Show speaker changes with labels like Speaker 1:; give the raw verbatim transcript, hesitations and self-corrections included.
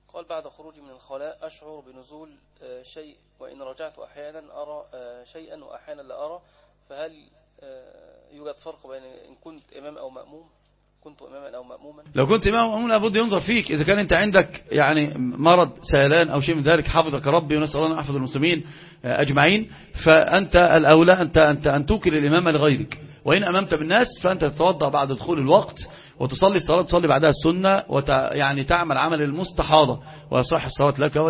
Speaker 1: قال بعد خروجي من الخلاء أشعر بنزول شيء، وإن رجعت أحيانا أرى شيئا وأحيانا لا أرى، فهل يوجد فرق بين إن كنت إمام أو مأموم؟ كنت إماما أو مأموما؟
Speaker 2: لو كنت إمام أو مأموما لابد ينظر فيك، إذا كان أنت عندك يعني مرض سيلان أو شيء من ذلك حفظك ربي ونسأل الله أن يحفظ المسلمين أجمعين، فأنت الأولى أنت أنت أن توكل الإمامة لغيرك. وإن أممت بالناس فأنت تتوضأ بعد دخول الوقت وتصلي الصلاة، تصلي بعدها السنة، ويعني تعمل عمل المستحاضة ويصح الصلاة لك.